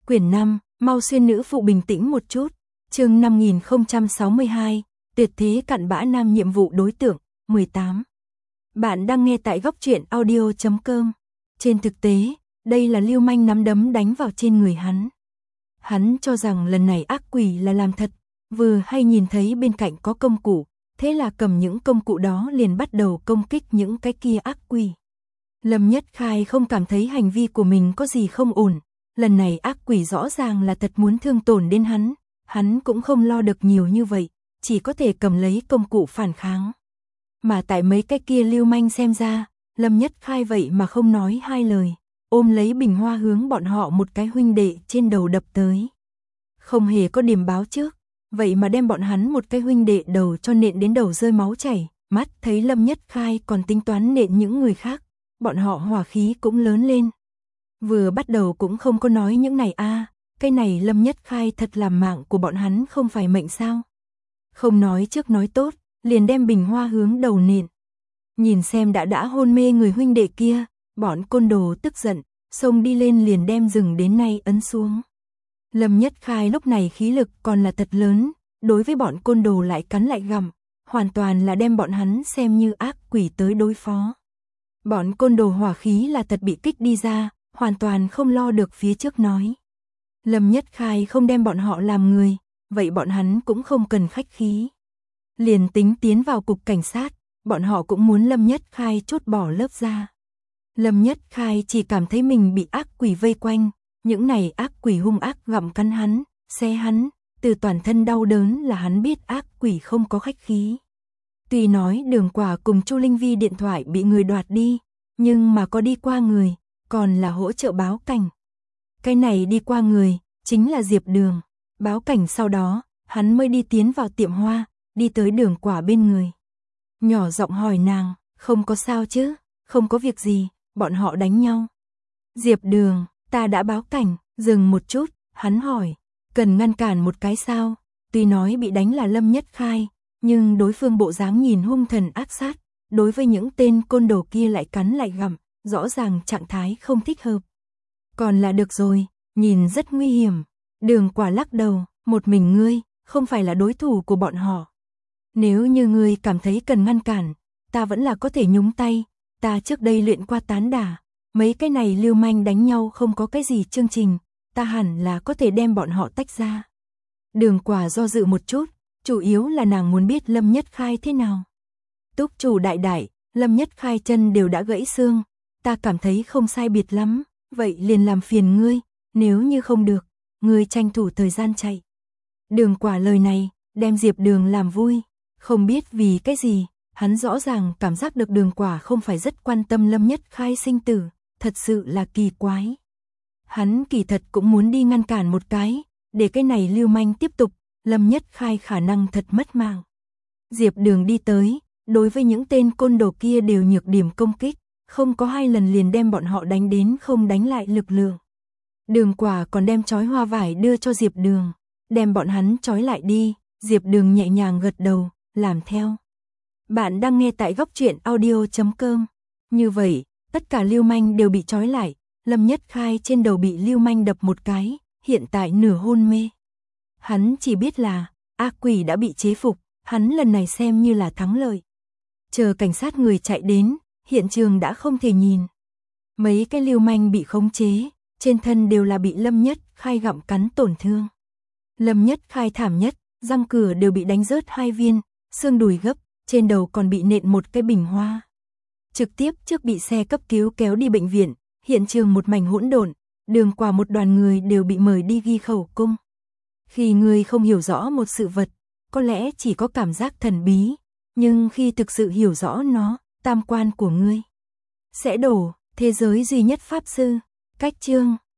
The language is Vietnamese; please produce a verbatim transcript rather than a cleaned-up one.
Quyển năm, mau xuyên nữ phụ bình tĩnh một chút. Chương năm nghìn không trăm sáu mươi hai, tuyệt thế cặn bã nam nhiệm vụ đối tượng, mười tám. Bạn đang nghe tại góc truyện audio chấm com. Trên thực tế, đây là lưu manh nắm đấm đánh vào trên người hắn. Hắn cho rằng lần này ác quỷ là làm thật, vừa hay nhìn thấy bên cạnh có công cụ, thế là cầm những công cụ đó liền bắt đầu công kích những cái kia ác quỷ. Lâm Nhất Khai không cảm thấy hành vi của mình có gì không ổn, lần này ác quỷ rõ ràng là thật muốn thương tổn đến hắn, hắn cũng không lo được nhiều như vậy, chỉ có thể cầm lấy công cụ phản kháng. Mà tại mấy cái kia lưu manh xem ra, Lâm Nhất Khai vậy mà không nói hai lời, ôm lấy bình hoa hướng bọn họ một cái huynh đệ trên đầu đập tới. Không hề có điểm báo trước, vậy mà đem bọn hắn một cái huynh đệ đầu cho nện đến đầu rơi máu chảy, mắt thấy Lâm Nhất Khai còn tính toán nện những người khác, bọn họ hỏa khí cũng lớn lên. Vừa bắt đầu cũng không có nói những này a, à, cái này Lâm Nhất Khai thật làm mạng của bọn hắn không phải mệnh sao. Không nói trước nói tốt, liền đem bình hoa hướng đầu nện. Nhìn xem đã đã hôn mê người huynh đệ kia, bọn côn đồ tức giận, xông đi lên liền đem rừng đến nay ấn xuống. Lâm Nhất Khai lúc này khí lực còn là thật lớn, đối với bọn côn đồ lại cắn lại gặm, hoàn toàn là đem bọn hắn xem như ác quỷ tới đối phó. Bọn côn đồ hỏa khí là thật bị kích đi ra, hoàn toàn không lo được phía trước nói. Lâm Nhất Khai không đem bọn họ làm người, vậy bọn hắn cũng không cần khách khí. Liền tính tiến vào cục cảnh sát, bọn họ cũng muốn Lâm Nhất Khai chốt bỏ lớp da. Lâm Nhất Khai chỉ cảm thấy mình bị ác quỷ vây quanh, những này ác quỷ hung ác gặm cắn hắn, xé hắn, từ toàn thân đau đớn là hắn biết ác quỷ không có khách khí. Tuy nói Đường Quả cùng Chu Linh Vi điện thoại bị người đoạt đi, nhưng mà có đi qua người, còn là hỗ trợ báo cảnh. Cái này đi qua người, chính là Diệp Đường. Báo cảnh sau đó, hắn mới đi tiến vào tiệm hoa, đi tới Đường Quả bên người. Nhỏ giọng hỏi nàng, không có sao chứ, không có việc gì, bọn họ đánh nhau. Diệp Đường, ta đã báo cảnh, dừng một chút, hắn hỏi, cần ngăn cản một cái sao? Tuy nói bị đánh là Lâm Nhất Khai, nhưng đối phương bộ dáng nhìn hung thần ác sát, đối với những tên côn đồ kia lại cắn lại gặm, rõ ràng trạng thái không thích hợp. Còn là được rồi, nhìn rất nguy hiểm. Đường Quả lắc đầu, một mình ngươi, không phải là đối thủ của bọn họ. Nếu như ngươi cảm thấy cần ngăn cản, ta vẫn là có thể nhúng tay, ta trước đây luyện qua tán đả, mấy cái này lưu manh đánh nhau không có cái gì chương trình, ta hẳn là có thể đem bọn họ tách ra. Đường Quả do dự một chút, chủ yếu là nàng muốn biết Lâm Nhất Khai thế nào. Túc chủ đại đại, Lâm Nhất Khai chân đều đã gãy xương, ta cảm thấy không sai biệt lắm, vậy liền làm phiền ngươi, nếu như không được, ngươi tranh thủ thời gian chạy. Đường Quả lời này, đem Diệp Đường làm vui, không biết vì cái gì, hắn rõ ràng cảm giác được Đường Quả không phải rất quan tâm Lâm Nhất Khai sinh tử, thật sự là kỳ quái. Hắn kỳ thật cũng muốn đi ngăn cản một cái, để cái này lưu manh tiếp tục, Lâm Nhất Khai khả năng thật mất mạng. Diệp Đường đi tới, đối với những tên côn đồ kia đều nhược điểm công kích, không có hai lần liền đem bọn họ đánh đến không đánh lại lực lượng. Đường Quả còn đem trói hoa vải đưa cho Diệp Đường, đem bọn hắn trói lại đi, Diệp Đường nhẹ nhàng gật đầu, làm theo. Bạn đang nghe tại góc truyện audio chấm com. Như vậy, tất cả lưu manh đều bị trói lại, Lâm Nhất Khai trên đầu bị lưu manh đập một cái, hiện tại nửa hôn mê. Hắn chỉ biết là, ác quỷ đã bị chế phục, hắn lần này xem như là thắng lợi. Chờ cảnh sát người chạy đến, hiện trường đã không thể nhìn. Mấy cái lưu manh bị khống chế, trên thân đều là bị Lâm Nhất Khai gặm cắn tổn thương. Lâm Nhất Khai thảm nhất, răng cửa đều bị đánh rớt hai viên, xương đùi gấp, trên đầu còn bị nện một cái bình hoa. Trực tiếp trước bị xe cấp cứu kéo đi bệnh viện, hiện trường một mảnh hỗn độn, Đường Quả một đoàn người đều bị mời đi ghi khẩu cung. Khi người không hiểu rõ một sự vật, có lẽ chỉ có cảm giác thần bí, nhưng khi thực sự hiểu rõ nó, tam quan của ngươi sẽ đổ. Thế giới duy nhất pháp sư, cách chương.